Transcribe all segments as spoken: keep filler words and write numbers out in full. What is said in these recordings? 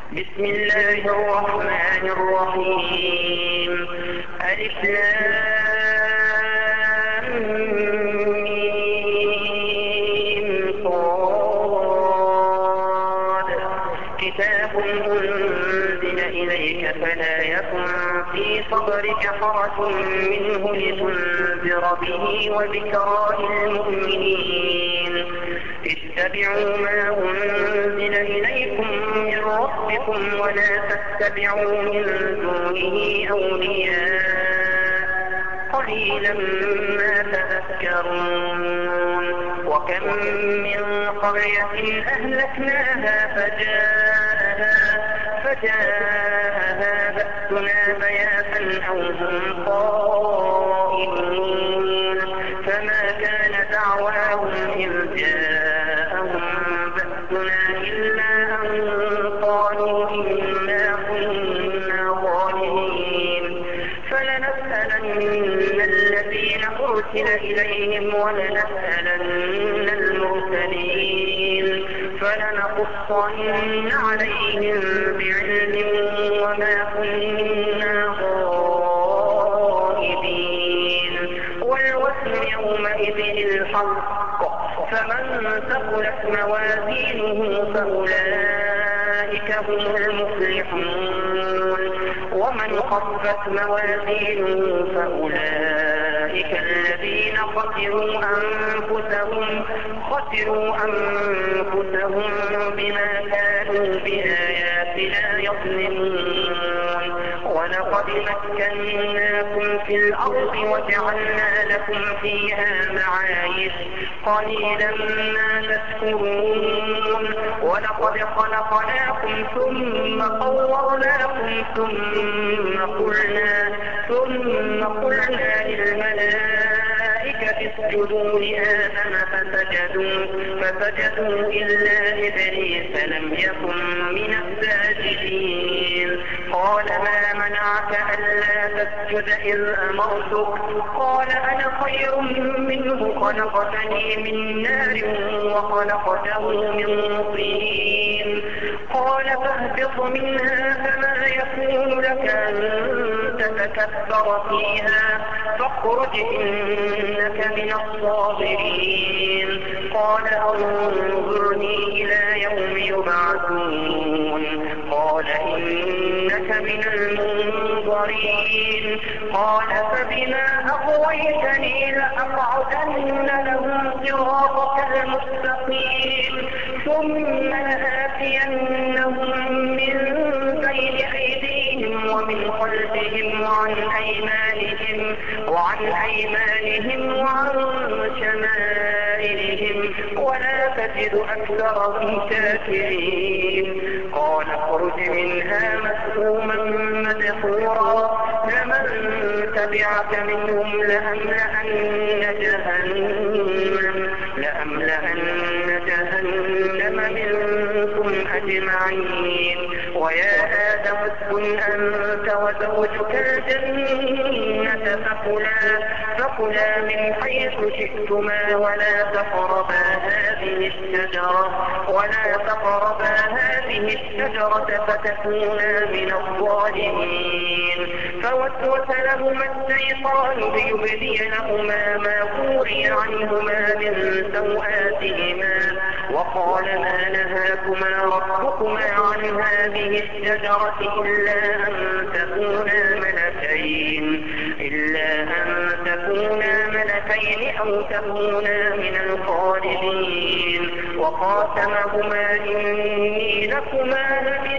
بسم الله الرحمن الرحيم. ألف لام ميم صاد. كتاب أنزل إليك فلا يكن في صدرك حرج منه لتنذر به وذكرى للمؤمنين. اتبعوا ما أنزل إليكم من ربكم ولا تتبعوا من دونه أولياء قليلا ما تذكرون. وكم من قرية أهلكناها فجاءها فجاءها بأسنا بياتا أو هم قائلون. فما كان دعواهم إذ جاءهم بأسنا إلا أن قالوا إنا كنا ظالمين. فلنسألن الذين أرسل إليهم ولنسألن المرسلين. فلنقصن عليهم بعلم وما كنا غائبين. والوزن يومئذ الحق. فمن ثقلت موازينه فأولئك هم المفلحون. ومن خفت موازينه فأولئك الذين خسروا أنفسهم خسروا أنفسهم بما كانوا بآياتنا يظلمون. ولقد مكناكم في الأرض وجعلنا لكم فيها معايش قليلا ما تشكرون. ولقد خلقناكم ثم صورناكم ثم قلنا ثم قلنا للملائكة اسجدوا لآدم فسجدوا فسجدوا إلا إبليس لم يكن من الساجدين. قال ما منعك ألا تسجد إذ أمرتك؟ قال أنا خير منه خلقتني من نار وخلقته من طين. قال فاهبط منها فما يكون لك أن تتكبر فيها فاخرج إنك من الصاغرين. قال انظرني إلى يوم يبعثون. قال إنك من المنظرين. قال فبما أغويتني لأقعدن لهم صراطك المستقيم ثم لآتينهم من بين أيديهم ومن خلفهم وعن أيمانهم وعن أيمانهم وعن شمائلهم ولا تجد أكثرهم شاكرين. قال اخرج منها مسؤوما مدحورا لمن تبعك منهم لأملأن جهنم لأملأن جهنم منكم أجمعين. ويا آدم اسكن أنت وزوجك الجنة فكلا فكلا من حيث شئتما ولا تقربا هذه الشجرة ولا تقربا هذه الشجرة فتكونا من الظالمين. فوسوس لهما الشيطان ليبدي لهما ما وري عنهما من سوآتهما وقال ما نهاكما ربكما عن هذه الشجرة إلا أن تكونا ملكين إلا أن تكونا ملكين أو تكونا من الخالدين. وقاسمهما إني لكما لمن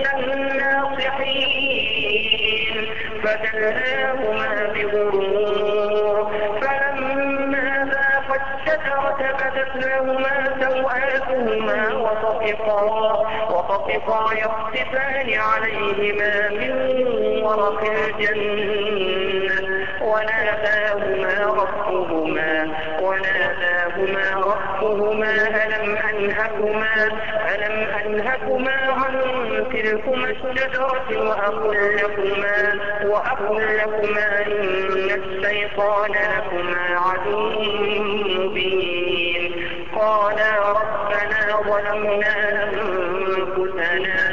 الناصحين فدلاهما بغرور. فلما ذاقا الشجرة بدت لهما سوآتهما وطفقا وطفقا يخصفان عليهما من ورق الجنة وناداهما ربهما وناداهما ربهما ألم أنهكما ألم أنهكما عن تلكما الشجرة وأقل لكما وأقل لكما إن الشيطان لكما عدو مبين. قالا ربنا ظلمنا أنفسنا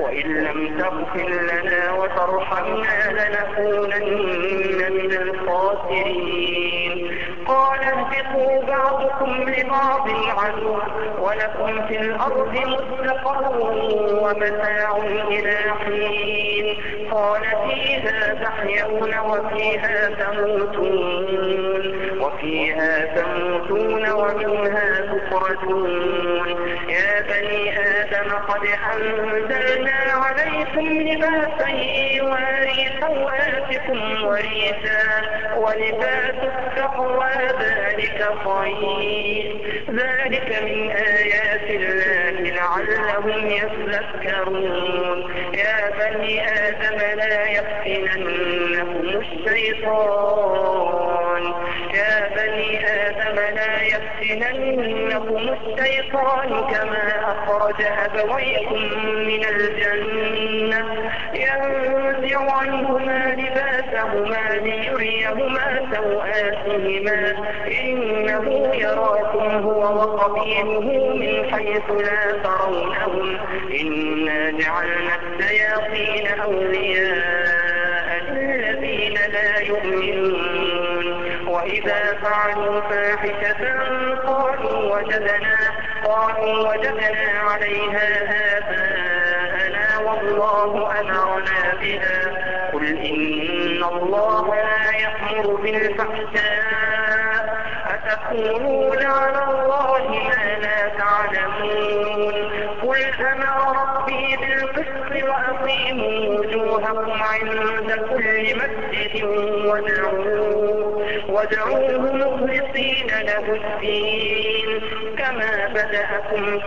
وإن لم تغفر لنا وترحمنا لنكونن من الخاسرين. قال اهبطوا بعضكم لبعض عدو ولكم في الأرض مستقر ومتاع إلى حين. قال فيها تحيون وفيها تموتون وفيها تموتون ومنها تخرجون. يا بني آدم قد أنزلنا عليكم لباسا يواري سوآتكم وريشا ولباس التقوى ذلك خير. ذلك من آيات الله لعلهم يذكرون. يا بني آدم لا يفتننكم الشيطان يا بني آدم لا يفتننكم الشيطان كما أخرج أبويكم من الجنة ينزع عنهما لباسهما ليريهما سوآتهما إنه يراكم هو وقبيله من حيث لا ترونهم إنا جعلنا الشياطين أولياء للذين لا يؤمنون. وإذا فعلوا فاحشة قالوا وجدنا قالوا وجدنا عليها آباءنا والله أمرنا بها. قل إن الله لا يأمر بالفحشاء أتقولون على الله ما لا تعلمون. قل أمر ربي بالقسط وأقيموا وجوهكم عند كل مسجد وادعوه وادعوه مخلصين له الدين كما بدأكم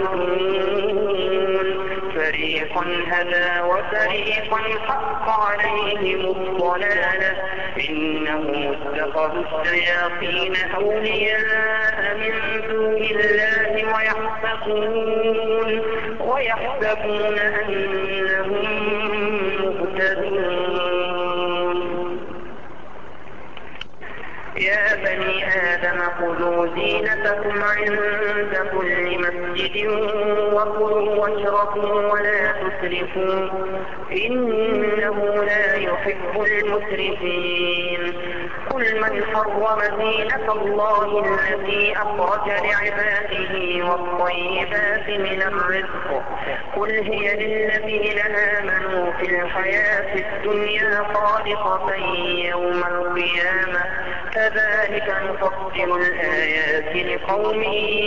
تعودون. فريقا هدى وفريقا حق عليهم الضلالة إنهم اتخذوا الشياطين أولياء من دون الله ويحسبون ويحسبون أنهم مهتدون. يا بني آدم خذوا زينتكم عند كل مسجد وكلوا واشربوا ولا تسرفوا إنه لا يحب المسرفين. قل من حرم زينة الله التي أخرج لعباده والطيبات من الرزق قل هي للذين آمنوا في الحياة الدنيا خالصة يوم القيامة كذلك نفصل الآيات لقوم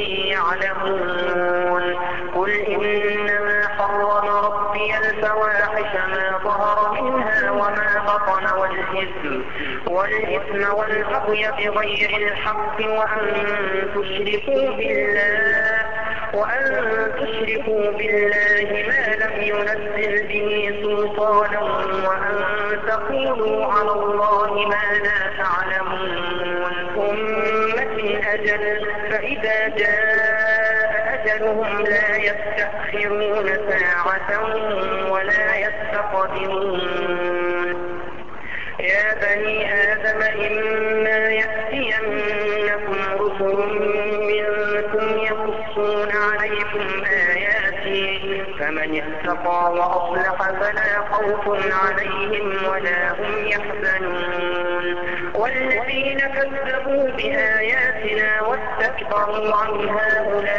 يعلمون. قل إنما حرم ربي الفواحش ما ظهر منها وما بطن والإثم والإثم والبغي بغير الحق وأن تشركوا بالله وأن تشركوا بالله ما لم ينزل به سلطانا وأن تقولوا على الله ما لا تعلمون. ثم أجل فإذا جاء أجلهم لا يستأخرون ساعة ولا يستقدمون. يا بني آدم إما يأتينكم رسل منكم يقصون عليكم آياتي فمن اتقى وأصلح فلا خوف عليهم ولا هم يحزنون. والذين كذبوا بآياتنا واستكبروا عنها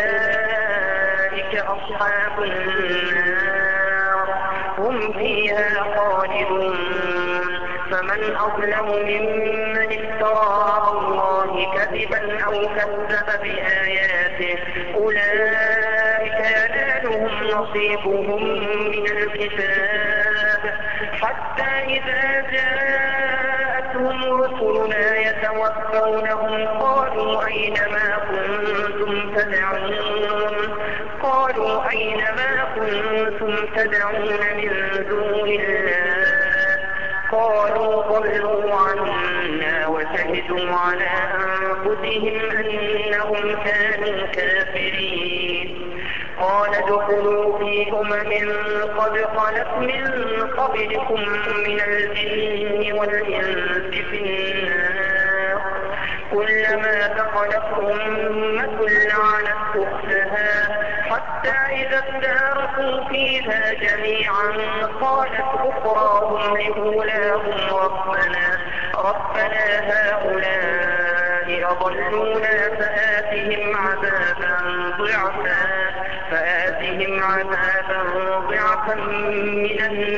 أولئك أصحاب النار هم فيها خالدون. فمن أظلم ممن افترى على الله كذبا أو كذب بآياته أولئك ينالهم نصيبهم من الكتاب حتى إذا جاءتهم رسلنا يتوفونهم قالوا أين ما كنتم تدعون قالوا أين ما كنتم تدعون من دون الله قالوا ضلوا عنا وشهدوا على أنفسهم أنهم كانوا كافرين. قال ادخلوا في أمم قد خلت من قبلكم من الجن والإنس في النار كلما دخلت أمة لعنت أختها حتى إذا اداركوا فيها جميعا قالت أخراهم لأولاهم ربنا ربنا هؤلاء أضلونا فآتهم عذابا ضعفا فآتهم عذابا ضعفا من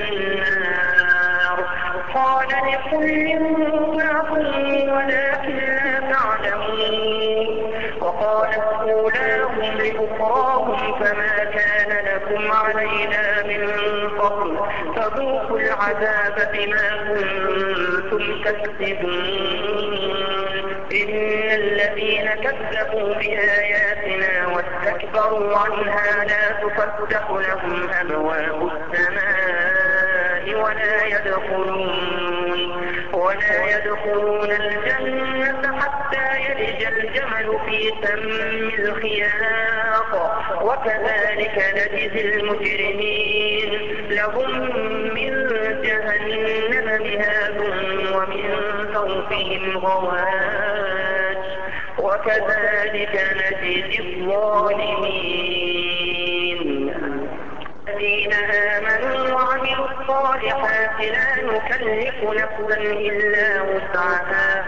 النار قال لكل ضعف ولكن لا تعلمون وقالت أولاهم لأخراهم فما كان لكم علينا من فضل فذوقوا العذاب بما كنتم تكسبون إن الذين كذبوا بآياتنا واستكبروا عنها لا تفتح لهم أبواب السماء ولا يدخلون ولا يدخلون الجنة حتى يلج الجمل في سم الخياط وكذلك نجزي المجرمين لهم من جهنم مهاد ومن فوقهم غواش وكذلك نجزي الظالمين الذين آمنوا وعملوا الصالحات لا نكلف نفسا إلا وسعها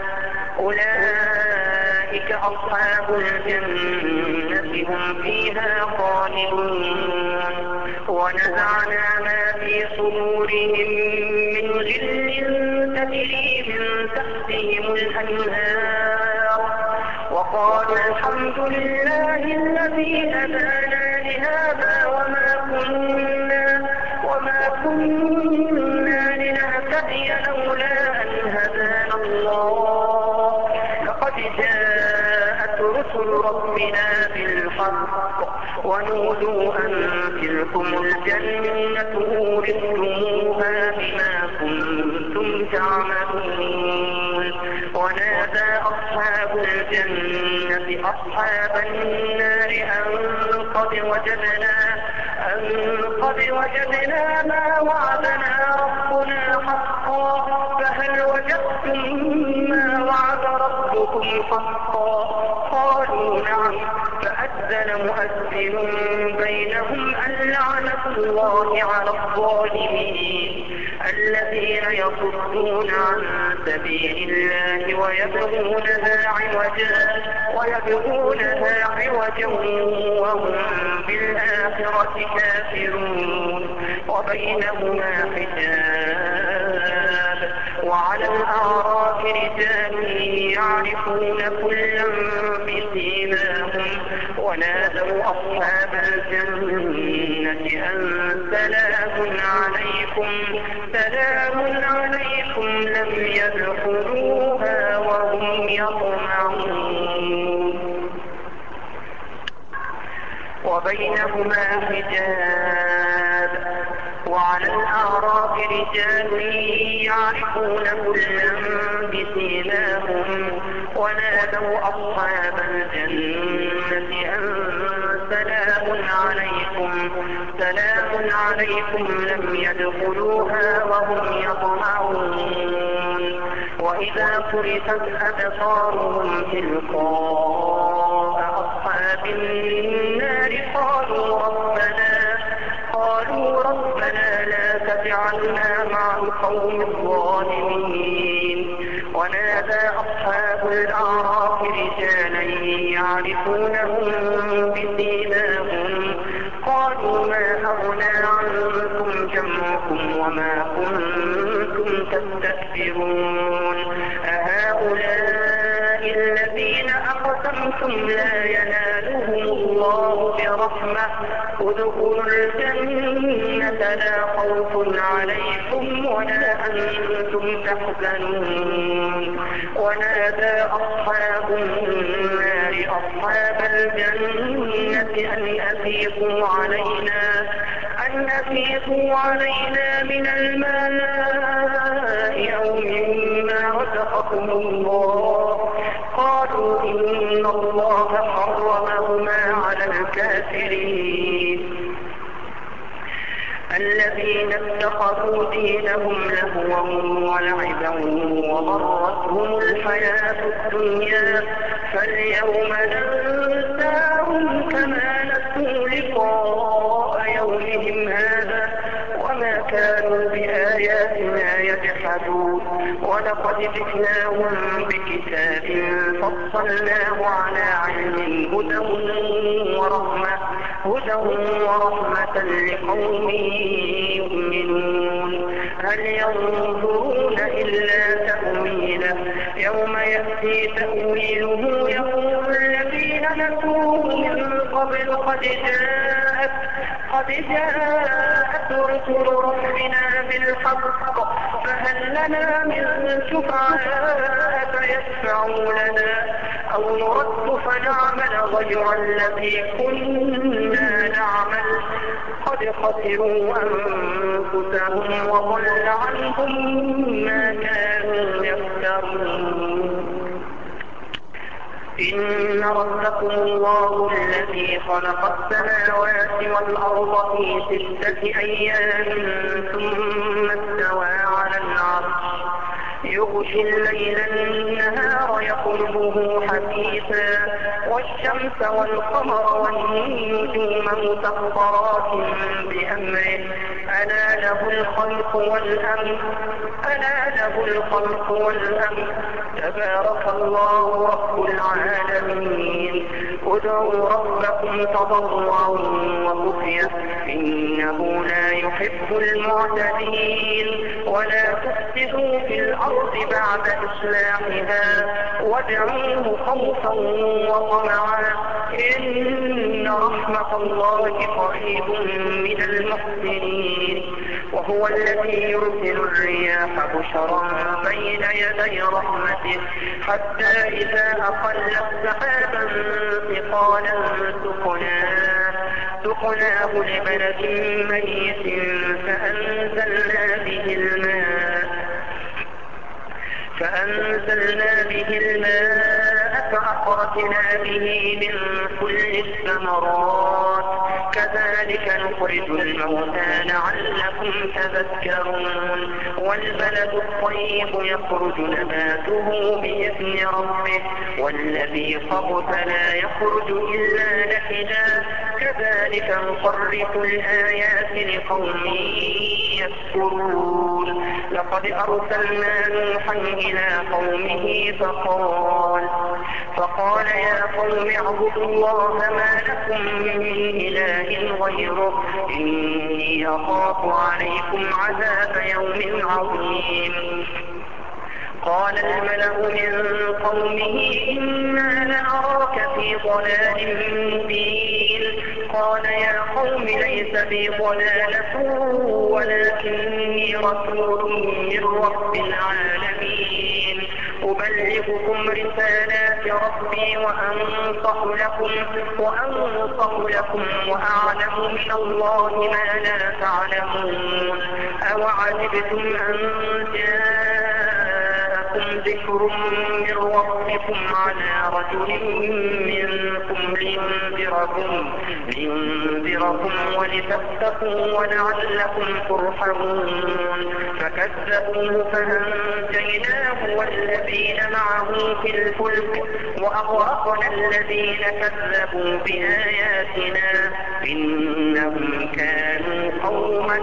أولئك أصحاب الجنة هم فيها خالدون ونزعنا ما في صدورهم من غل تجري من تحتهم الأنهار وقالوا الحمد لله الذي هدانا لهذا وما كنا وما كنا لنهتدي لولا أن هدانا الله لقد جاءت رسل ربنا بالحق ونودوا أن تلكم الجنة أورثتموها بما كنتم تعملون ونادى أصحاب الجنة أصحاب النار أن قد وجدنا أن قد وجدنا ما وعدنا ربنا حقا فهل وجدتم ما وعد ربكم حقا قالوا نعم فأذن مؤذن بينهم أن لعنة الله على الظالمين الذين يصدون عن سبيل الله ويبغونها عوجا ويبغونها عوجا وهم بالآخرة كافرون وبينهما حجاب وعلى الأعراف رجال يعرفون كلا بسيماهم ونادوا أصحاب الجنة أن سلام عليكم سلام عليكم لم يدخلوها وهم يطمعون وبينهما حجاب وعلى الأعراف رجال يعرفون كلا بسيماهم ونادوا أصحاب الجنة أن سلام عليكم سلام عليكم لم يدخلوها وهم يطمعون وإذا صرفت أبصارهم تلقاء أصحاب النار قالوا ربنا قالوا ربنا لا تجعلنا مع القوم الظالمين ونادى أصحاب الأعراف رجالا يعرفونهم بسيماهم قالوا ما أغنى عنكم جمعكم وما كنتم تستكبرون أهؤلاء الذين أقسمتم لا ينالهم الله برحمة ادخلوا الجنة لا خوف عليكم ولا أنتم تحزنون ونادى أصحاب النار أصحاب الجنة أن أفيقوا علينا أن أفيقوا علينا من الماء أو مما رزقكم الله قالوا إن الله حرمهما على الكافرين الذين اتخذوا دينهم لهوا ولعبا وغرتهم الحياة الدنيا فاليوم ننساهم كما نسوا لقاء وما كانوا بآياتنا يجحدون ولقد جئناهم بكتاب فصلناه على علم هدى ورحمة هدى ورحمة لقوم يؤمنون هل ينظرون إلا تأويله يوم يأتي تأويله يقول الذين نسوه من قبل قد جاءت قد جاءت رسل ربنا بالحق فهل لنا من شفعاء فيشفعوا لنا أو نرد فنعمل غير الذي كنا نعمل قد خسروا أنفسهم وضل عنهم ما كانوا يفترون إن ربكم الله الذي خلق السماوات والأرض في ستة أيام ثم استوى على العرش يغشي الليل النهار يطلبه حثيثا والشمس والقمر والنجوم مسخرات بأمره ألا له الخلق والأمر ألا له الخلق والأمر تبارك الله رب العالمين ادعوا ربكم تضرعا وخفية إنه لا يحب المعتدين ولا تفسدوا في الأرض بعد إصلاحها وادعوه خوفا وطمعا إن رحمة الله قريب من المحسنين وهو الذي يرسل الرياح بشرا بين يدي رحمته حتى إذا أقلت سحابا ثقالا سقناه سقناه لبلد ميت فأنزلنا به الماء فأنزلنا به الماء فأخرجنا به من كل الثمرات كذلك نخرج الموتى لعلكم تذكرون والبلد الطيب يخرج نباته بإذن ربه والذي خبث لا يخرج إلا نكدا كذلك نصرف الآيات لقوم يذكرون لقد أرسلنا نوحا إلى قومه فقال فقال يا قوم اعبدوا الله ما لكم من إله غيره إني أخاف عليكم عذاب يوم عظيم قال الملأ من قومه إنا لنراك في ضلال مبين قال يا قوم ليس بي ضلالة ولكني رسول من رب العالمين أبلغكم رسالات ربي وأنصح لكم وأنصح لكم وأعلم من الله ما لا تعلمون أوعجبتم أن جاءكم ذكر من ربكم على رجل منكم لينذركم لينذركم ولتتقوا ولعلكم ترحمون فكذبوه فأنجيناه والذين معه في الفلك وأغرقنا الذين كذبوا بآياتنا إنهم كانوا قوما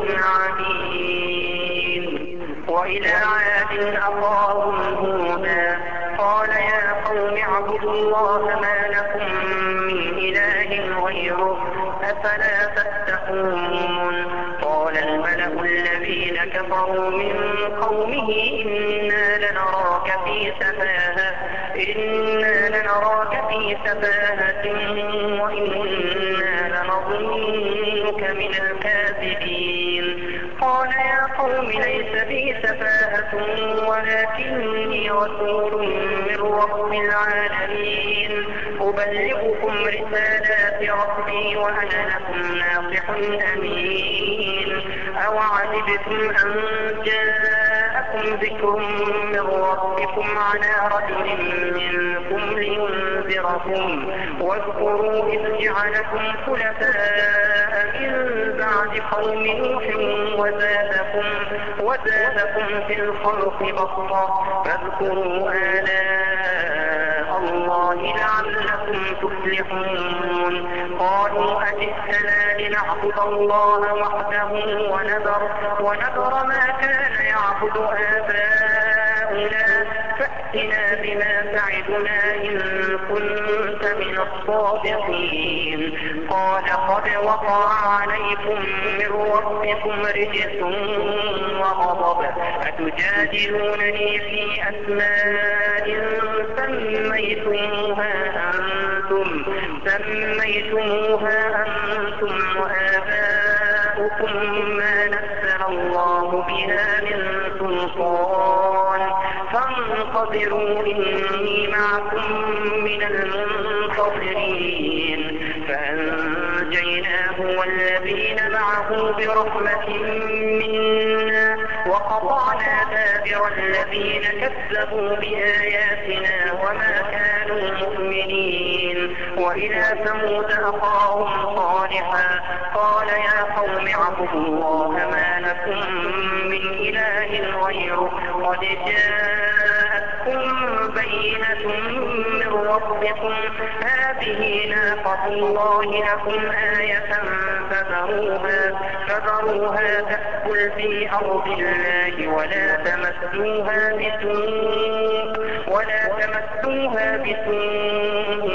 عمين وإلى عاد أخاهم هودا قال يا قوم اعبدوا الله ما لكم من إله غيره أفلا تتقون قال الملأ الذين كفروا من قومه إنا لنراك في سفاهة إنا لنراك في سفاهة وإنا لنظنك من الكاذبين قال يا قوم ليس بي سفاهة ولكني رسول من رب العالمين أبلغكم رسالات ربي وأنا لكم ناصح أمين أوعجبتم أن جاءكم ذكر من ربكم على رجل منكم لينذركم واذكروا إذ جعلكم خلفاء من بعد قوم نوح وزادكم وزادكم في الخلق بسطة فاذكروا آلاء الله لعلكم تفلحون قالوا أجئتنا لنعبد الله وحده ونذر, ونذر ما كان يعبد آباؤنا فأتنا بما تعدنا إن كنت من الصادقين قال قد وقع عليكم من ربكم رجس وغضب أتجادلونني في أسماء سميتموها أنتم سميتموها أنتم وآباؤكم ما نزل الله بها من سلطان فانتظروا إني معكم من المنتظرين فأنجيناه والذين معه برحمة منا وقطعنا دابر الذين كذبوا بآياتنا وما كانوا مؤمنين وإلى ثمود أخاهم صالحا قال يا قوم اعبدوا الله ما لكم من إله غيره قد جاءتكم بينة من ربكم هذه ناقة الله لكم آية فذروها, فذروها تأكل في أرض الله ولا تمسوها بسوء ولا تمسوها بسوء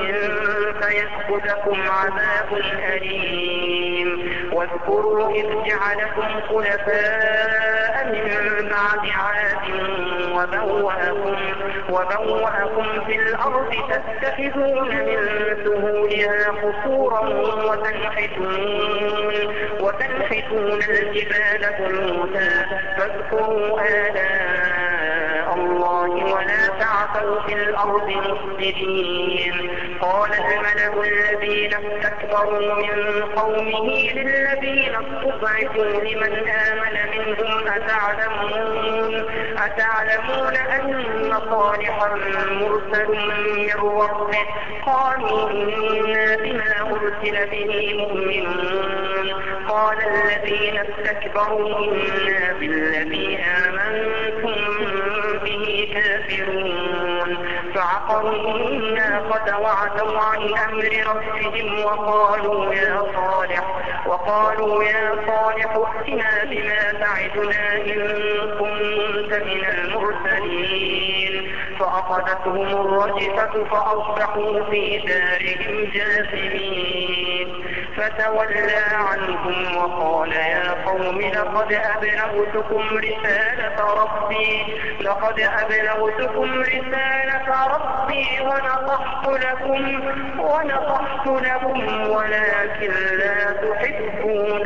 فيأخذكم عذاب أليم واذكروا إذ جعلكم خلفاء من بعد عاد وبوأكم, وبوأكم في الأرض تتخذون من سهولها قصورا وتنحتون, وتنحتون الجبال بيوتا فاذكروا آلاء الله ولا تعثوا في الأرض مفسدين قال الملأ الذين استكبروا من قومه للذين استضعفوا لمن آمن منهم أتعلمون, أتعلمون أن صالحا مرسل من ربه قالوا إنا بما أرسل به مؤمنون قال الذين استكبروا إنا بالذي آمنتم به كافرون فعقروا الناقة وعتوا عن أمر ربهم وقالوا يا صالح وقالوا يا صالح ائتنا بما تعدنا إن كنت من المرسلين فأخذتهم الرجفة فأصبحوا في دارهم جاثمين فتولى عنهم وقال يا قوم لقد أبلغتكم رسالة ربي لقد أبلغتكم رسالة ربي ونصحت لكم ونصحت لكم ولكن لا تحبون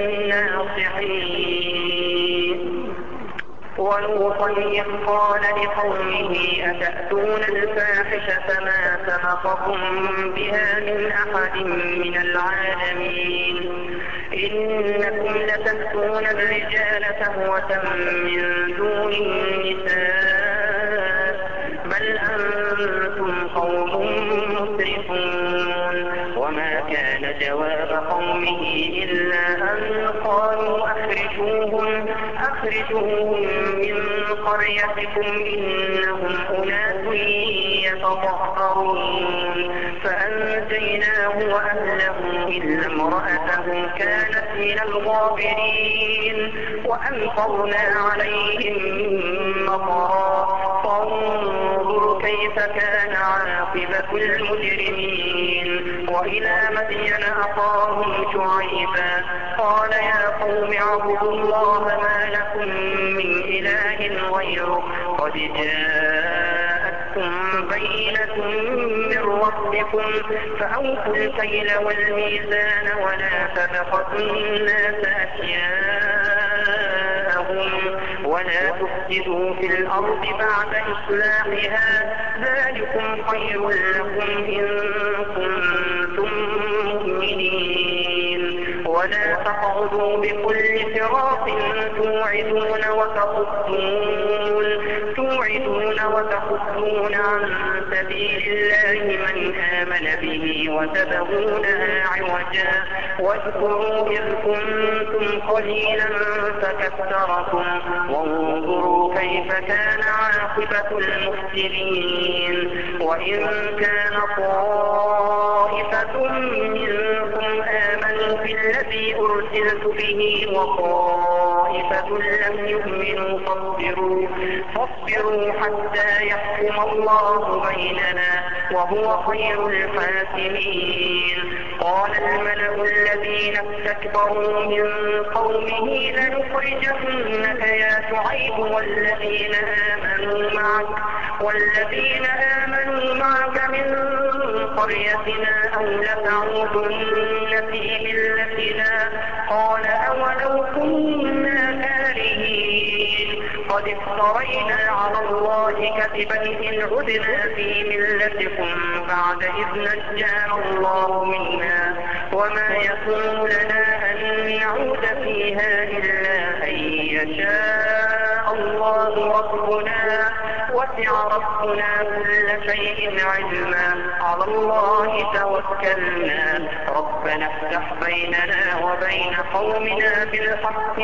الناصحين ولوطا إذ قال لقومه أتأتون الفاحشة ما سبقكم بها من أحد من العالمين إنكم لتأتون الرجال شهوة من دون النساء بل أنتم قوم مسرفون وما كان جواب قومه إلا أن قالوا أخرجوهم أخرجوهم من قريتكم إنهم أناس يتطهرون فأنجيناه وأهله إلا امرأته كانت من الغابرين وأمطرنا عليهم مطرا فانظر كيف كان عاقبة المجرمين وإلى مدين أخاهم شعيبا قال يا قوم اعبدوا الله ما لكم من إله غيره قد جاءتكم بينة من ربكم فأوفوا الكيل والميزان ولا تبخسوا الناس أشياءهم ولا تفسدوا في الأرض بعد إصلاحها ذلكم خير لكم إن كنتم مؤمنين ولا تقعدوا بكل صراط توعدون وتصدون توعدون وتصدون عن سبيل الله من آمن به وتبغونها عوجا واذكروا إذ كنتم قليلا فكثركم وانظروا كيف كان عاقبة المفسدين وإن كان طائفة منكم آمنوا بالذي أرسلت به وطائفة لم يؤمنوا فاصبروا فاصبروا حتى يحكم الله بيننا وهو خير الحاكمين. قال الملأ الذين استكبروا من قومه لنخرجنك يا شعيب والذين آمنوا معك والذين آمنوا معك من قريتنا أو لتعودن في ملتنا قال أولو كنا كارهين قد افترينا على الله كذبا إن عدنا في ملتكم بعد إذ نجانا الله منا وما يكون لنا أن نعود فيها إلا أن يشاء الله ربنا وسع ربنا كل شيء علما على الله توكلنا ربنا افتح بيننا وبين قومنا بالحق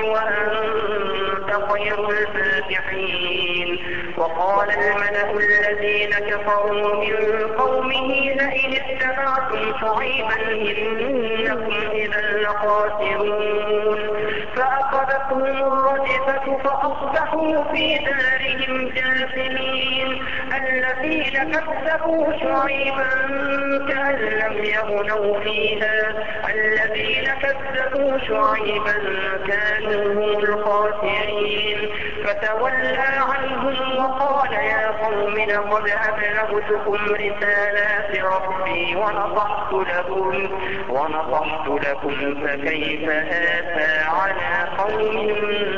وأنت خير الفاتحين. وقال الملأ الذين كفروا من قومه لئن اتبعتم شعيبا إنكم إذا لخاسرون فأخذتهم الرجفة فأصبحوا في دارهم جاثمين. الذين كذبوا شعيبا كأن لم يغنوا فيها الذين كذبوا شعيبا كانوا هم الخاسرين فتولى عنهم وقال يا قوم لقد أبلغتكم رسالات ربي ونصحت لكم ونصحت لكم فكيف آسى على قوم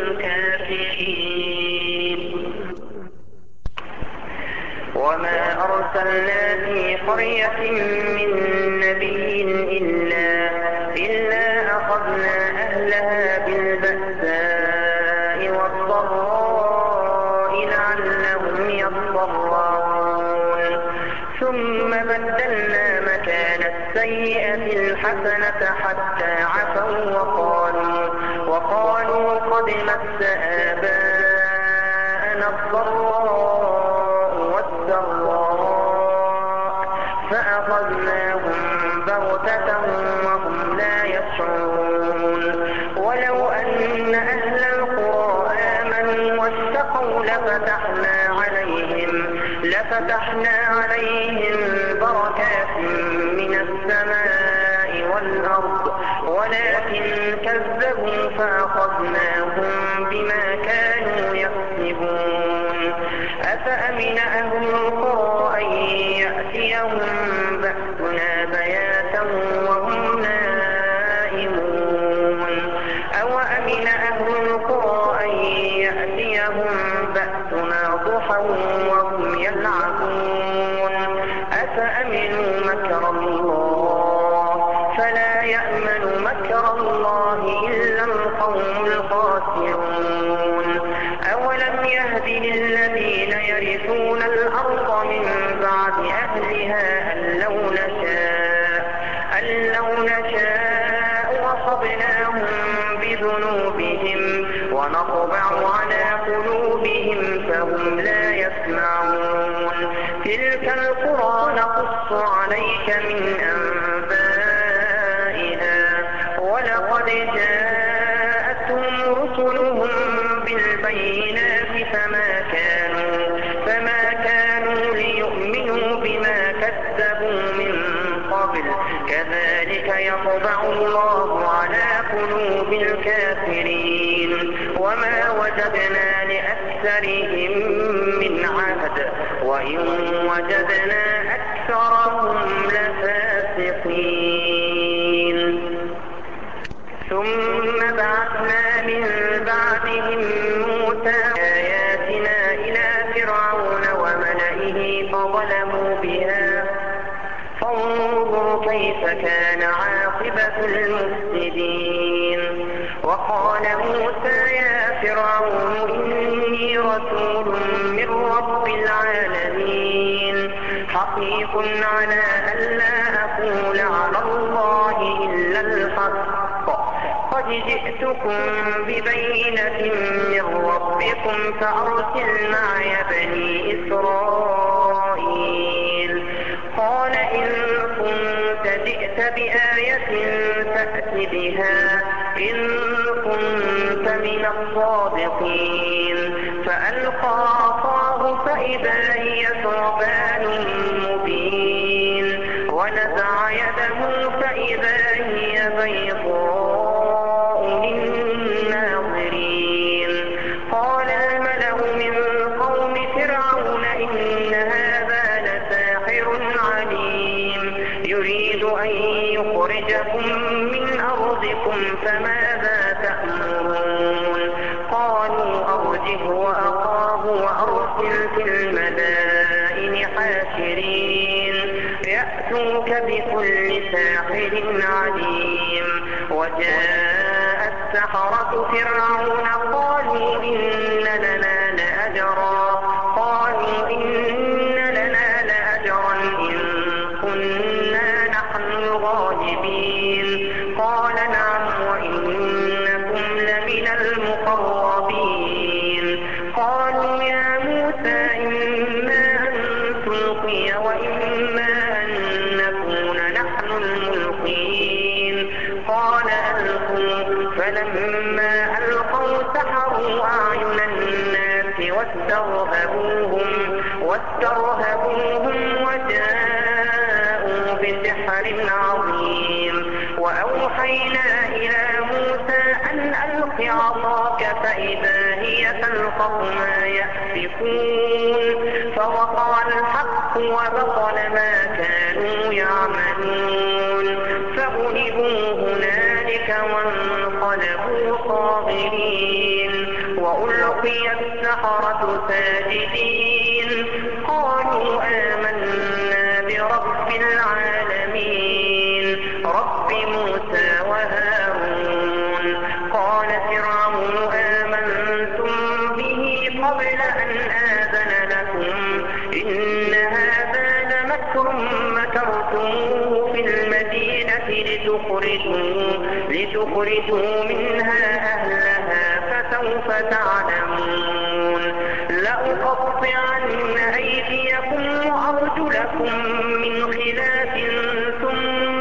كافرين. وما أرسلنا في قرية من نبي إلا, إلا أخذنا أهلها بالبأساء والضراء لعلهم يضرعون ثم بدلنا مكان السيئة الحسنة حتى عفوا وقالوا, وقالوا قد مس آباءنا الضراء والسراء فأخذناهم بغتة وهم لا يشعرون. ولو أن أهل القرى آمنوا واتقوا لفتحنا عليهم, لفتحنا عليهم بركات من السماء والأرض ولكن كذبوا فأخذناهم بما كانوا يكسبون. أفأمن أهل القرى أن يأتيهم بأسنا بياتا وهم نائمون أو أمن أهل القرى أن يأتيهم بأسنا ضحى وهم يلعبون. أفأمنوا مكر الله فلا يأمن مكر الله إلا القوم الخاسرون. أولم يهد للذين يرثون الأرض من بعد أهلها أن لو نشاء, أن لو نشاء وصبناهم بذنوبهم ونطبع على قلوبهم فهم لا يسمعون. تلك القرى نقص عليك من أنبائها ولقد جاءتهم رسلهم بالبينات فما كانوا, فما كانوا ليؤمنوا بما كذبوا من قبل كذلك يطبع الله على قلوب الكافرين. وما وجدنا لأكثرهم من عهد وإن وجدنا أكثرهم لفاسقين. ثم بعثنا من بعدهم موسى آياتنا إلى فرعون وملئه فظلموا بها فانظر كيف كان عاقبة المفسدين. وقال موسى يا فرعون إني رسول من رب العالمين حقيق على ألا جئتكم ببينة من ربكم فأرسل معي بني إسرائيل. قال إن كنت جئت بآية فأت بها إن كنت من الصادقين. فألقى عصاه فإذا هي ثعبان مبين ونزع يده فإذا هي بيضاء للناظرين. قال الملأ من قوم فرعون إن هذا لساحر عليم يريد أن يخرجكم من أرضكم فماذا تأمرون. قالوا أرجه وأخاه وأرسل في المدائن حاشرين يأتوك بكل ساحر عليم. وجاء السحرة فرعون قالوا إن لنا لأجرا قالوا إن لنا لأجرا إن كنا نحن الغالبين. قال نعم وإنكم لمن المقربين. قالوا يا موسى إما أن تلقي وإما أن نكون نحن الملقين. قال ألقوا. فلما ألقوا سحروا أعين الناس واسترهبوهم واسترهبوهم وجاءوا بسحر عظيم. وأوحينا إلى موسى أن ألق عصاك فإذا هي تلقف ما يأفكون. فوقع الحق وبطل ما كانوا يعملون. فغلبوا هنالك وانقلبوا صاغرين. وألقي السحرة ساجدين قالوا آمنا برب العالمين رب موسى وهارون. قال فرعون آمنتم به قبل أن آذن لكم إن هذا لمكر مكرتموه في المدينة لتخرجوا, لتخرجوا منها أهلها فسوف تعلمون. لأقطعن أيديكم وأرجلكم من خلاف ثم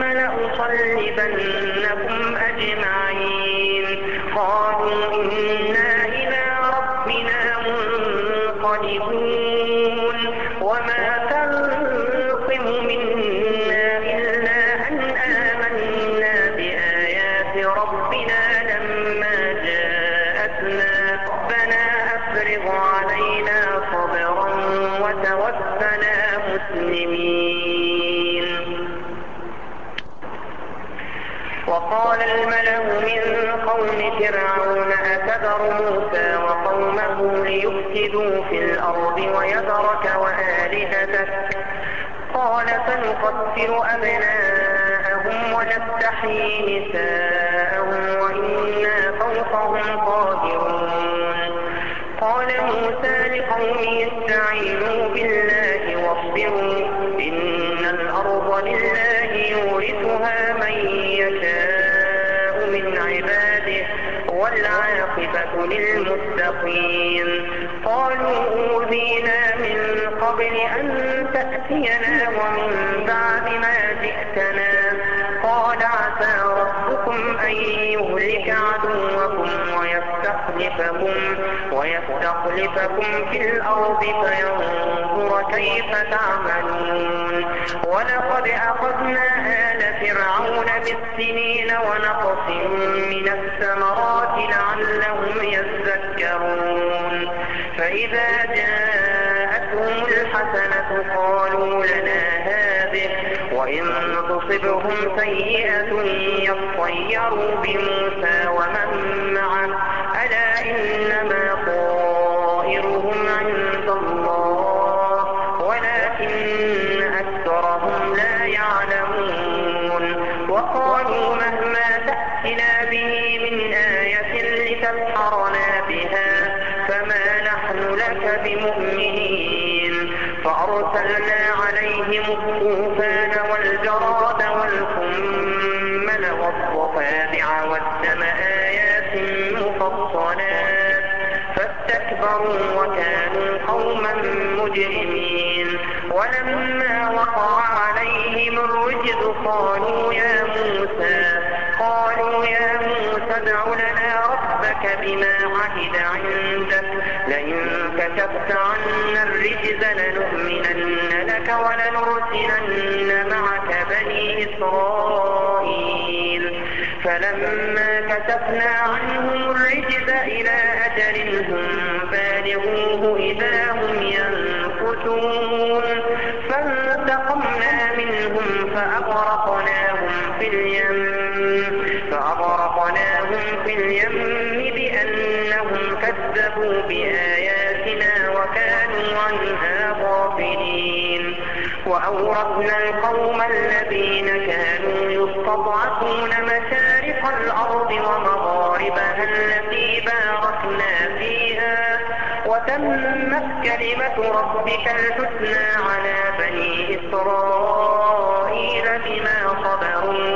لأصلبنكم أجمعين. قالوا إنا إلى ربنا منقلبون. وما تنقم منا إلا أن آمنا بآيات ربنا لما جاءتنا. ربنا أفرغ علينا صبرا وتوفنا مسلمين. وقال الملأ من قوم فرعون أتذر موسى وقومه ليفسدوا في الأرض ويذرك وآلهتك. قال سنقتل أبناءهم ونستحيي نساءهم وإنا فوقهم قاهرون. قال موسى لقومه استعينوا بالله واصبروا إن الأرض لله يورثها من يشاء من عباده والعاقبة للمتقين. قالوا أوذينا من قبل أن تأتينا ومن بعد ما جئتنا. قال عسى ربكم أن يهلك عدوكم ويستخلفكم, ويستخلفكم في الأرض فينظر كيف تعملون. ولقد أخذنا آل فرعون بالسنين ونقص من الثمرات لعلهم يذكرون. فإذا جاءتهم الحسنة قالوا لنا هذه وإن تصبهم سيئة يطيروا بموسى ومن معه ألا إنما طائرهم عند الله ولكن أكثرهم لا يعلمون. وقالوا مهما تأتنا به من آية لتسحرنا بها فما نحن لك بمؤمنين. فأرسلنا عليهم الطوفان والجراد والقمل والضفادع والدم آيات المجرمين ولما وقع عليهم الرجز قالوا يا موسى قالوا يا موسى ادع لنا ربك بما عهد عندك لئن كشفت عنا الرجز لنؤمنن لك ولنرسلن معك بني إسرائيل فلما كشفنا عنهم الرجز إلى أجل هم بالغوه إذا هم ينكثون فانتقمنا منهم فأغرقناهم في اليم فأغرقناهم في اليم بأنهم كذبوا بآياتنا وكانوا عنها غافلين وأورثنا القوم الذين كانوا يستضعفون مشارق الأرض ومغاربها التي باركنا فيها وتمت كلمة ربك الحسنى على بني إسرائيل بما صبروا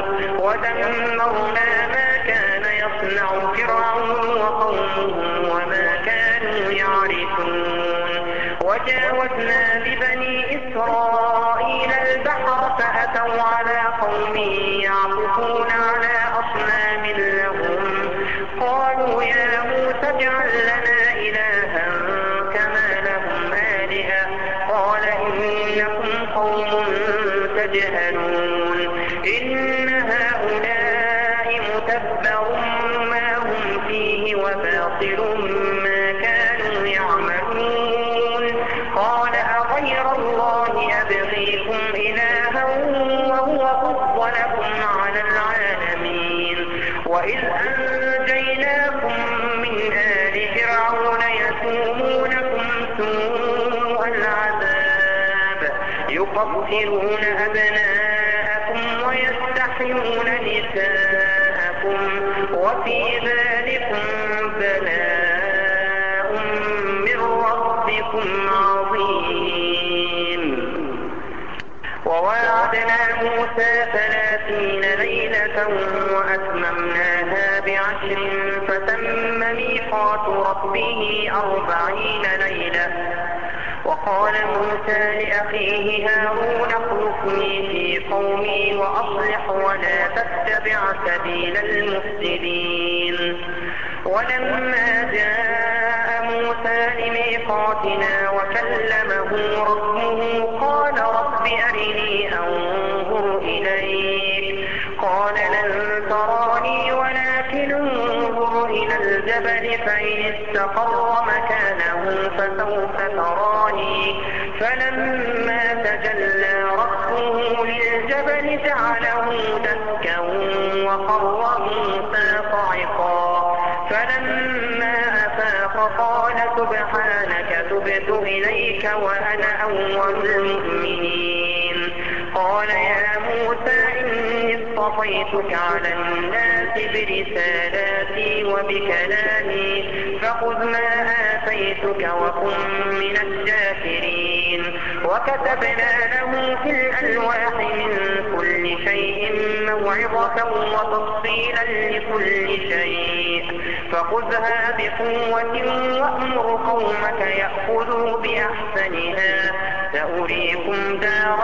ودمرنا ما كان يصنع فرعون وقومه وما كانوا يعرفون وجاوزنا ببني إسرائيل البحر فأتوا على قوم يعكفون على أصنام لهم قالوا يا موسى اجعل لنا إلها كما لهم آلهة قال إنكم قوم تجهلون إن هؤلاء متبر ما هم فيه وباطل ما كانوا يعملون قال أغير الله أبغيكم إلها وهو فضلكم على العالمين وإذ أنجيناكم من آل فرعون يسومونكم سوء العذاب يقتلون أبناءكم ويستحيون نساءكم وفي ذلكم بلاء من ربكم عظيم وواعدنا موسى ثلاثين ليلة وأتممناها بعشر فتم ميقات ربه أربعين ليلة وقال موسى لأخيه هارون اخلفني في قومي وأصلح ولا تتبع سبيل المفسدين ولما جاء موسى لميقاتنا وكلمه ربه قال رب أرني أنظر إليك قال لن تراني ولكن انظر إلى الجبل فإن استقر مكانه فسوف تراني فلما تجلى ربه للجبل جعله دكا وخر موسى صعقا فلما أفاق قال سبحانك تبت إليك وأنا أول المؤمنين قال يا موسى إني اصطفيتك على الناس برسالاتي وبكلامي فخذ ما آتيتك وكن من الشاكرين وكتبنا له في الألواح من كل شيء موعظة وتفصيلا لكل شيء فخذها بقوة وأمر قومك يأخذوا بأحسنها سأريكم دار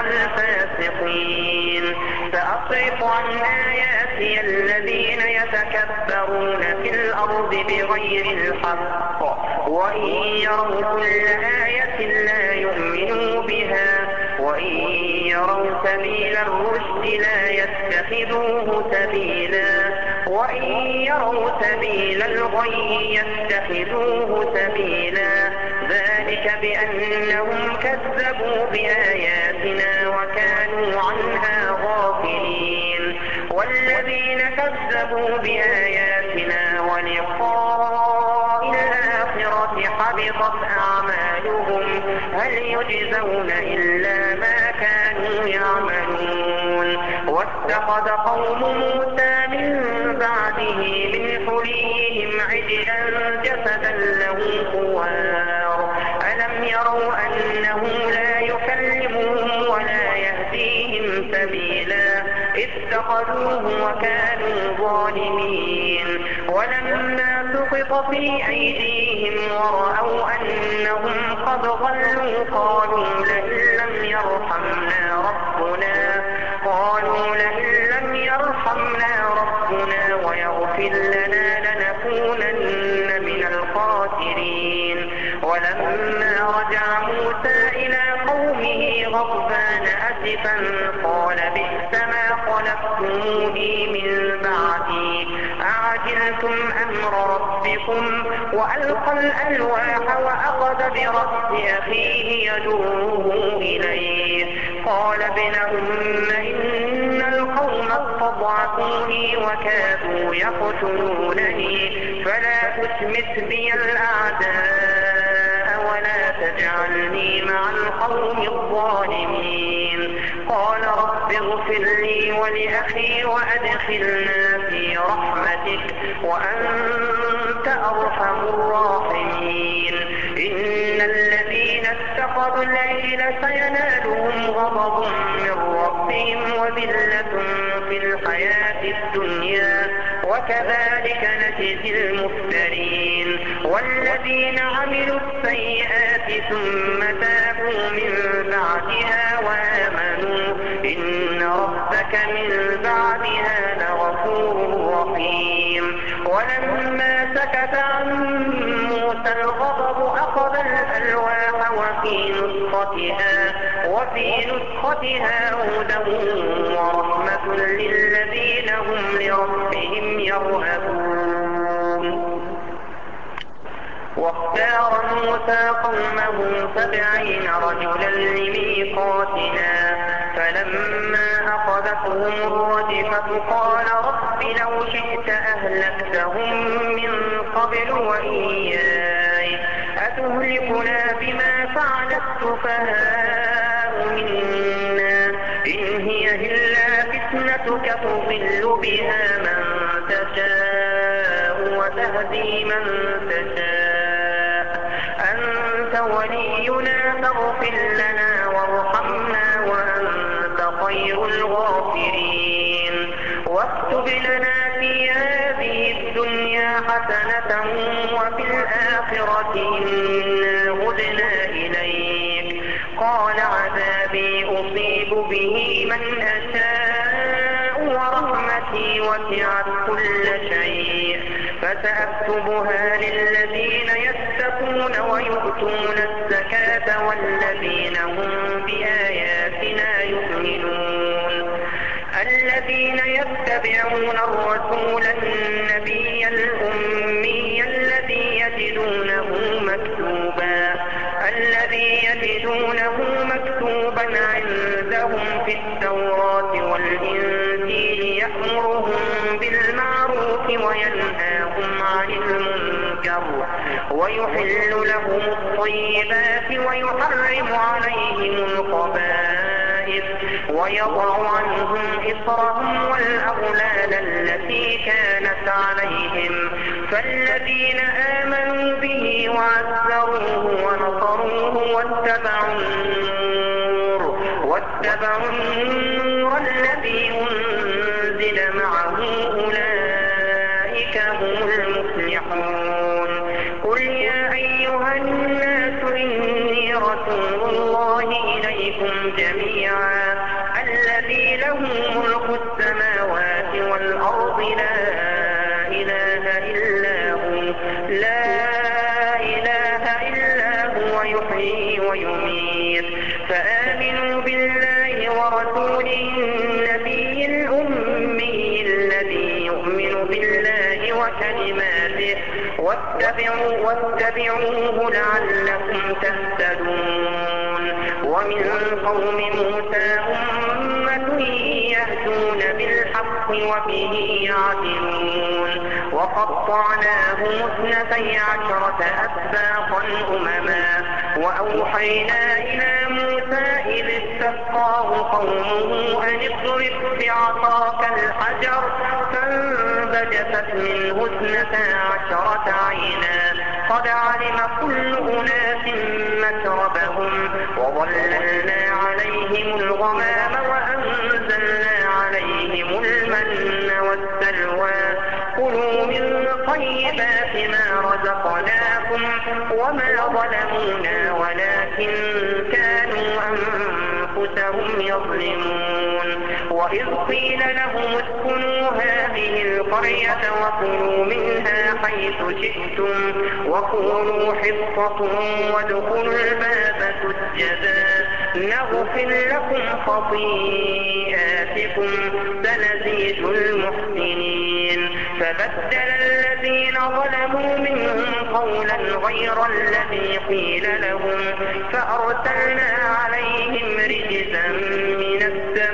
الفاسقين سأصرف عن آياتي الذين يتكبرون في الأرض بغير الحق وإن يروا كل آية لا يؤمنوا بها وإن يروا سبيل الرشد لا يتخذوه سبيلا وإن يروا سبيل الغي يتخذوه سبيلا ذلك بأنهم كذبوا بآياتنا وكانوا عنها غافلين والذين كذبوا بآياتنا ولقاء الآخرة حبطت أعمالهم هل يجزون إلا ما كانوا يعملون واتخذ قوم موسى من بعده من حليهم عجلا جسدا له خوار ألم يروا أنه لا يكلمهم ولا يهديهم سبيلا اتخذوه وكانوا ظالمين ولما سقط في أيديهم ورأوا أنهم قد ضلوا قالوا لئن لم يرحمنا ربنا قالوا لئن لم يرحمنا ربنا ويغفر لنا لنكونن من الخاسرين. ولما رجع موسى إلى قومه غضبان أسفا قال بئس ما خلفتموني من بعدي أعجلتم أمر ربكم وألقى الألواح وأخذ برأس أخيه يجره إليه قال ابن أم إن القوم استضعفوني وكادوا يقتلونني فلا تشمت بي الأعداء ولا تجعلني مع القوم الظالمين. قال رب اغفر لي ولأخي وأدخلنا في رحمتك وأنت أرحم الراحمين. إن الذين اتخذوا العجل سينالهم غضب من ربهم وذلة في الحياة الدنيا وكذلك نجزي المفترين. والذين عملوا السيئات ثم تابوا من بعدها وآمنوا إن ربك من بعدها لغفور رحيم. ولما سكت عن موسى الغضب أخذ الألواح وفي نسختها وفي نسختها هدى ورحمة للذين هم لربهم يرهبون. واختار موسى قومه سبعين رجلا لميقاتنا فلما أخذتهم الرجفة قال رب لو شئت أهلكتهم من قبل وإياي أتهلكنا بما فعل السفهاء منا إن هي إلا فتنتك تضل بها من تشاء وتهدي من تشاء أنت ولينا فاغفر لنا وارحمنا وأنت خير الغافرين. واكتب لنا في هذه الدنيا حسنة وفي الآخرة إنا هدنا إليك قال عذابي أصيب به من أشاء ورحمتي وسعت كل شيء فسأكتبها للذين يتقون ويؤتون الزكاة والذين هم بآياتنا يؤمنون. الذين يتبعون الرسول النبي الأمي الذي يجدونه مكتوبا الذي يجدونه مكتوبا عندهم في التوراة والإنجيل يأمرهم بالمعروف وينهاهم عن المنكر ويحل لهم الطيبات ويحرم عليهم الخبائث ويضع عنهم إصرهم والأغلال التي كانت عليهم. فالذين آمنوا به وعزروه ونصروه واتبعوا النور واتبعوا النور الذي أنزل معه أولئك هم المفلحون. قل يا أيها الناس إني رسول الله إليكم جميعا الذي له ملك السماوات والأرض لا إله إلا هو لا إله إلا هو يحيي ويميت. فآمنوا بالله ورسوله النبي الأمي الذي يؤمن بالله وكلماته واتبعوا واتبعوه لعلكم تهتدون. ومن قوم موسى أمة يهدون بالحق وبه يعدلون. وقطعناهم اثنتي عشرة أسباطا أمما وأوحينا إلى موسى إذ استسقاه قومه أن اضرب بعصاك الحجر فانبجست منه اثنتا عشرة عينا قد علم كل أناس مشربهم وظللنا عليهم الغمام وأنزلنا عليهم المن والسلوى كلوا من طيبات ما رزقناكم وما ظلمونا ولا ولكن كانوا أنفسهم يظلمون. وإذ قيل لهم اسكنوا هذه القرية وكلوا منها حيث شئتم وقولوا حطة وادخلوا الباب سجدا نغفر لكم خطيئاتكم سنزيد المحسنين. فبدل الذين ظلموا منهم قولا غير الذي قيل لهم فأرسلنا عليهم رجزا من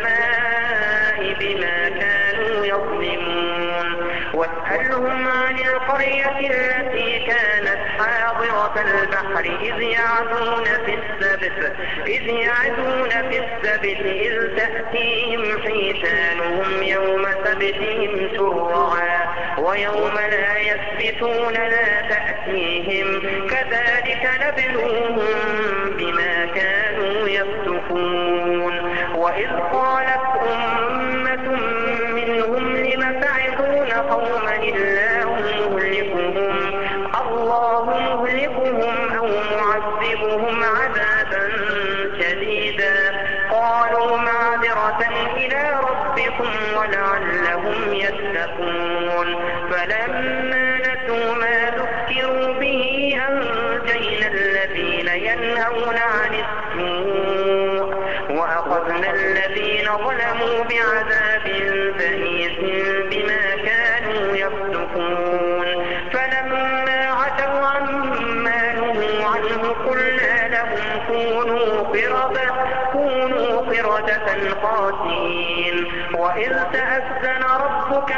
السماء بما كانوا يظلمون. واسألهم عن القرية التي كانت حاضرة البحر إذ يعدون في السبت إذ يعدون في السبت إذ تأتيهم حيتانهم يوم سبتهم شرعا ويوم لا يسبتون لا تأتيهم كذلك نبلوهم بما كانوا يفسقون. وإذ قالت أمة منهم لم تعظون قوما الله مهلكهم الله مهلكهم أو معذبهم عذابا شديدا قالوا معذرة إلى ربكم ولعلهم يتقون. فلما نسوا ما ذكروا به أنجينا الذين ينهون عن السوء وأخذنا الذين ظلموا بعذاب بئيس بما كانوا يفسقون. فلما عتوا عما نهوا عنه قلنا لهم كونوا قردة كونوا قردة خاسئين. وإذ تأذن ربك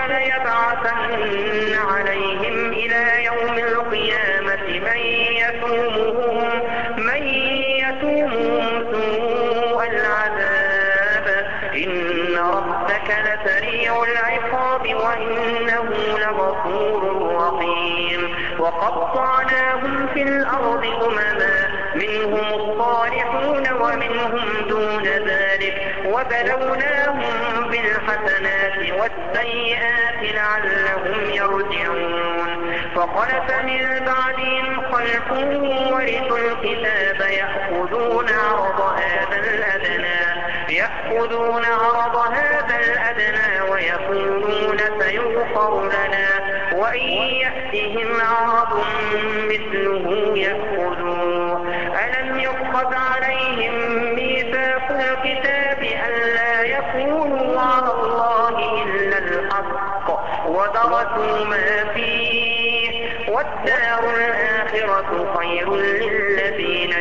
ليبعثن عليهم إلى يوم القيامة من يسومهم من يسومهم سوء العذاب إن ربك لسريع العقاب وإنه لغفور رحيم. وقطعناهم في الأرض أمما منهم الصالحون ومنهم دون ذلك وبلوناهم بالحسنات والسيئات لعلهم يرجعون. فخلف من بعدهم خلف ورثوا الكتاب يأخذون عرض هذا الأدنى يأخذون عرض هذا الأدنى ويقولون سيغفر لنا وإن يأتهم عرض مثله يأخذوه. ألم يؤخذ عليهم ميثاق الكتاب ألا يقولوا على الله إلا الحق ودرسوا ما فيه والدار الآخرة خير للذين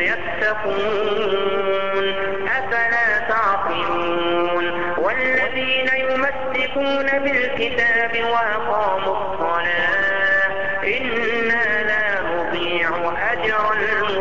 يتقون أفلا تعقلون. والذين يمسكون بالكتاب وأقاموا الصلاة إنا لا نضيع أجر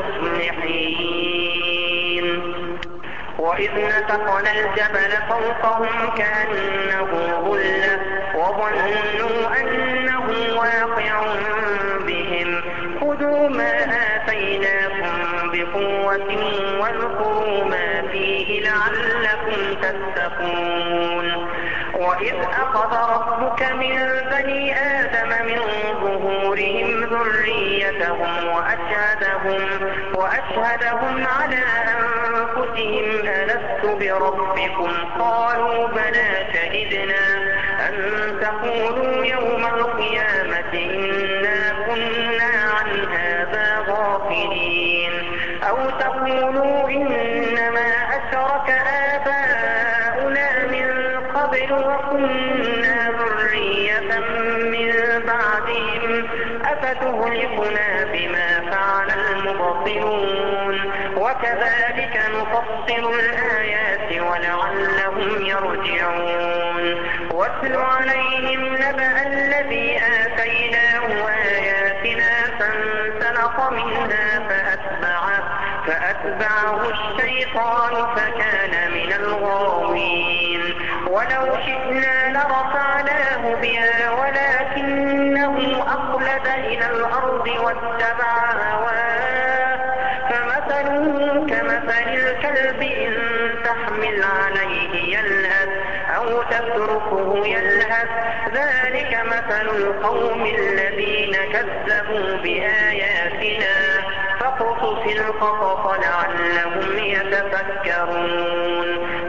المصلحين. وإذ نتقنا الجبل فوقهم كأنه ظلة وظنوا أنه واقع بهم خذوا ما آتيناكم بقوة واذكروا ما فيه لعلكم تتقون. وإذ أخذ ربك من بني آدم من ظهورهم ذريتهم وأشهدهم, وأشهدهم على أنفسهم ألست بربكم قالوا بلى شهدنا أن تقولوا يوم القيامة إنا كنا عن هذا غافلين أو تقولوا إنما أشرك آباؤنا من قبل وكنا ذرية من بعدهم أفتهلكنا بما فعل المبطلون وكذلك نفصل الآيات ولعلهم يرجعون. واتل عليهم نبأ الذي آتيناه آياتنا فانسلخ منها فأتبعه, فأتبعه الشيطان فكان من الغاوين. ولو شئنا لرفعناه بها ولكنه أخلد إلى الأرض واتبع هواه فمثله كمثل الكلب إن تحمل عليه يلهث أو تتركه يلهث ذلك مثل القوم الذين كذبوا بآياتنا فاقصص القصص لعلهم يتفكرون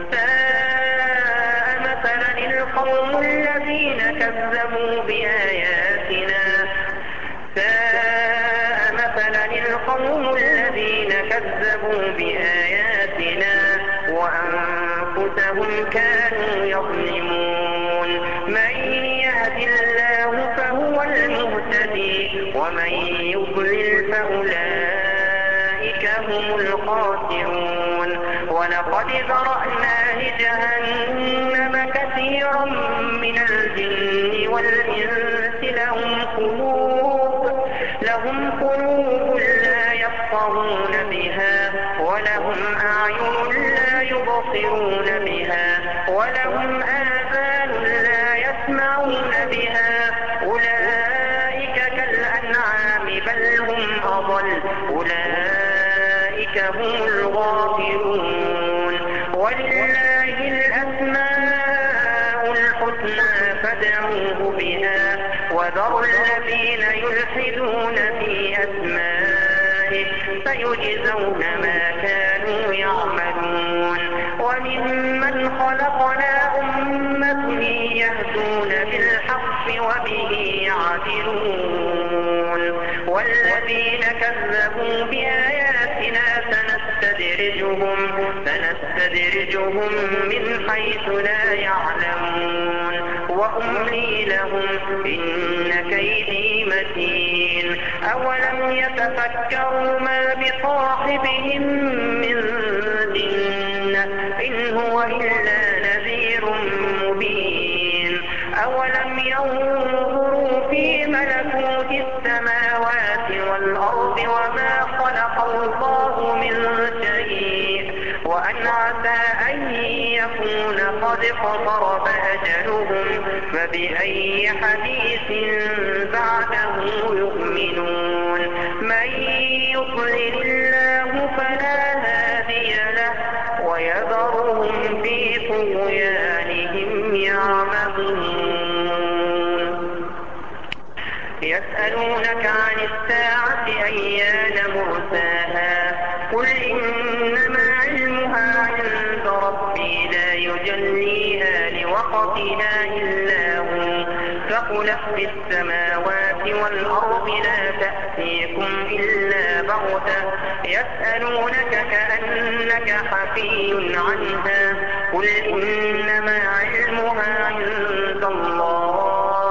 ساء مثلا القوم الذين كذبوا بآياتنا ساء مثلا القوم الذين كذبوا بآياتنا وأنفسهم كانوا يظلمون من يهد الله فهو المهتدي ومن يضلل فأولئك هم الخاسرون ولقد ذرأنا لجهنم كثيرا من الجن والإنس لهم قلوب لهم قلوب لا يفقهون بها ولهم أعين لا يبصرون بها ولهم آذان لا يسمعون بها أولئك كالأنعام بل هم أضل أولئك هم الغافلون ولله الأسماء الحسنى فادعوه بها وذروا الذين يلحدون في أسمائه سيجزون ما كانوا يعملون وممن خلقنا أمة يهدون بالحق وبه يعدلون والذين كذبوا بآياتنا سنستدرجهم سنستدرجهم من حيث لا يعلمون وأملي لهم إن كيدي متين أولم يتفكروا ما بصاحبهم من جنة إن هو إلا نذير مبين أولم ينظروا في ملكوت السماوات والأرض وما خلق الله من شيء وأن عسى أن يكون قد اقترب أجلهم فبأي حديث بعده يؤمنون من يضلل الله فلا هادي له ويذرهم في طغيانهم يعمهون يسألونك عن الساعة أيان مرساها قل إنما علمها عند ربي لا يجليها لوقتها إلا هو ثقلت في السماوات والأرض لا تأتيكم إلا بغتة يسألونك كأنك حفي عنها قل إنما علمها عند الله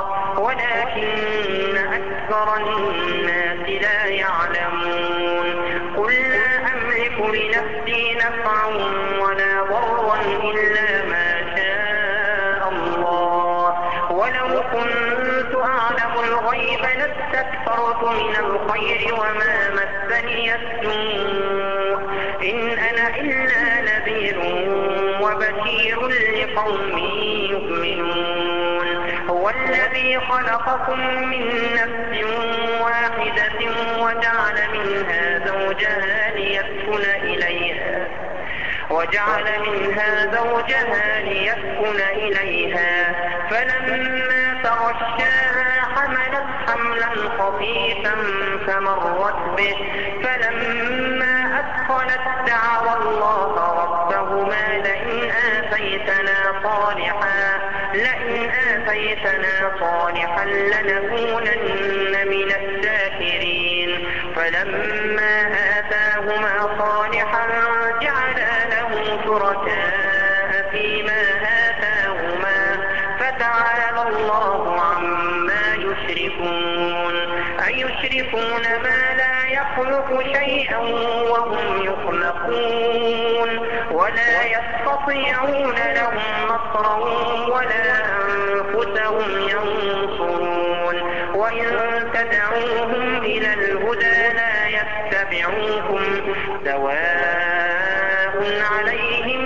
ولكن أكثر الناس لا يعلمون قل لا أملك لنفسي نفعا ولا ضرا إلا ما شاء الله ولو كنت أعلم الغيب لاستكثرت من الخير وما مسني السوء إن أنا إلا نذير وبشير لقوم يؤمنون هو الذي خلقكم من نفس واحدة وجعل منها زوجها ليسكن إليها وجعل منها زوجها ليسكن إليها فلما تغشاها حملت حملا خفيفا فمرت به فلما أثقلت دعوا الله ربهما لئن آتيتنا صالحا لئن آتيتنا صالحا لنكونن من الشاكرين فلما آتاهما صالحا جعلا له شركاء فيما آتاهما فتعالى الله عما يشركون أيشركون ما لا يخلق شيئا وهم يخلقون ولا يستطيعون لهم نصرا ولا أنفسهم ينصرون وإن تدعوهم إلى الهدى لا يتبعوكم سواء عليهم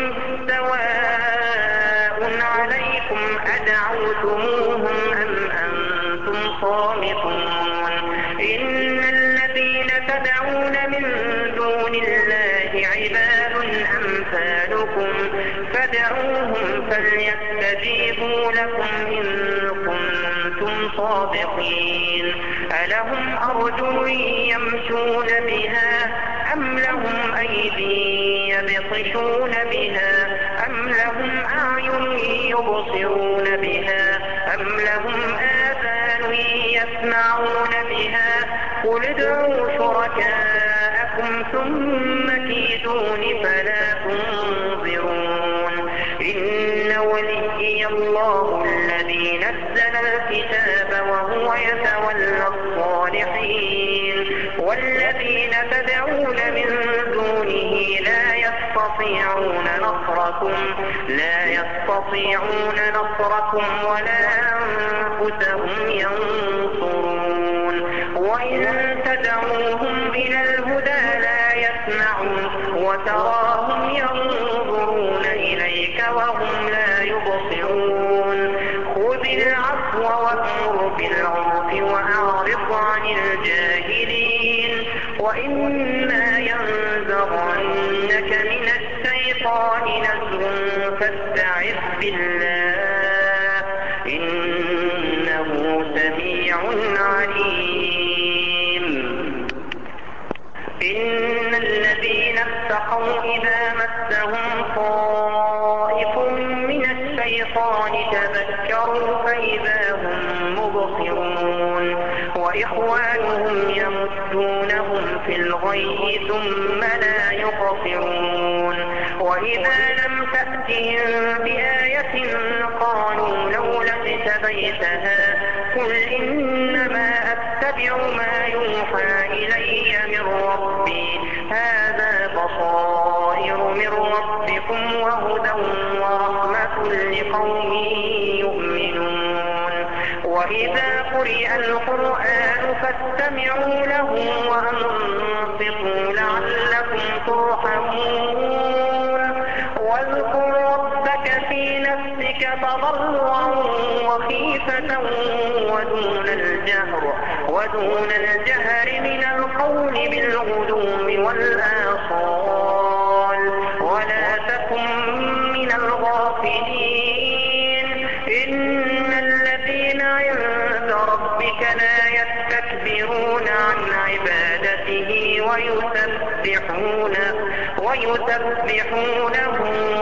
سواء عليكم أدعوتموهم أم أنتم صامتون إن الذين تدعون من دون الله عباد أمثالكم فادعوهم فليستجيبوا لكم إن كنتم صادقين ألهم أرجل يمشون بها أم لهم أيدي يبطشون بها أم لهم أعين يبصرون بها أم لهم آذان يسمعون بها قل ادعوا شركاءكم ثم كيدون فلا تنظرون إن وليي الله الذي نزل الكتاب وهو يتولى الصالحين والذين تدعون من دونه لا يستطيعون نصركم لا يستطيعون نصركم ولا أنفسهم ينصرون وإن تدعوهم إلى الهدى لا يسمعون وتراهم ينظرون إليك وهم لا يبصرون خذ العفو وأمر بالعرف وأعرض عن الجاهلين وإما ينزغنك من الشيطان نزغ فاستعذ بالله إنه سميع عليم إن الذين اتقوا إذا مسهم طائف من الشيطان تذكروا فإذا هم مبصرون وإخوانهم يمدونهم في الغي ثم لا يقصرون وإذا لم تأتهم بآية قالوا لولا اجتبيتها قل إنما أتبع ما يوحى إلي من ربي هذا بصائر من ربكم وهدى ورحمة لقوم يؤمنون وإذا قرئ القرآن فاستمعوا له وأنصتوا لعلكم ترحمون واذكر ربك في نفسك تضرعا وخيفة ودون الجهر ودون الجهر من القول بالغدو والآصال ولا تكن من الغافلين إن الذين عند ربك لا يستكبرون عن عبادته ويسبحونه ويسبحونه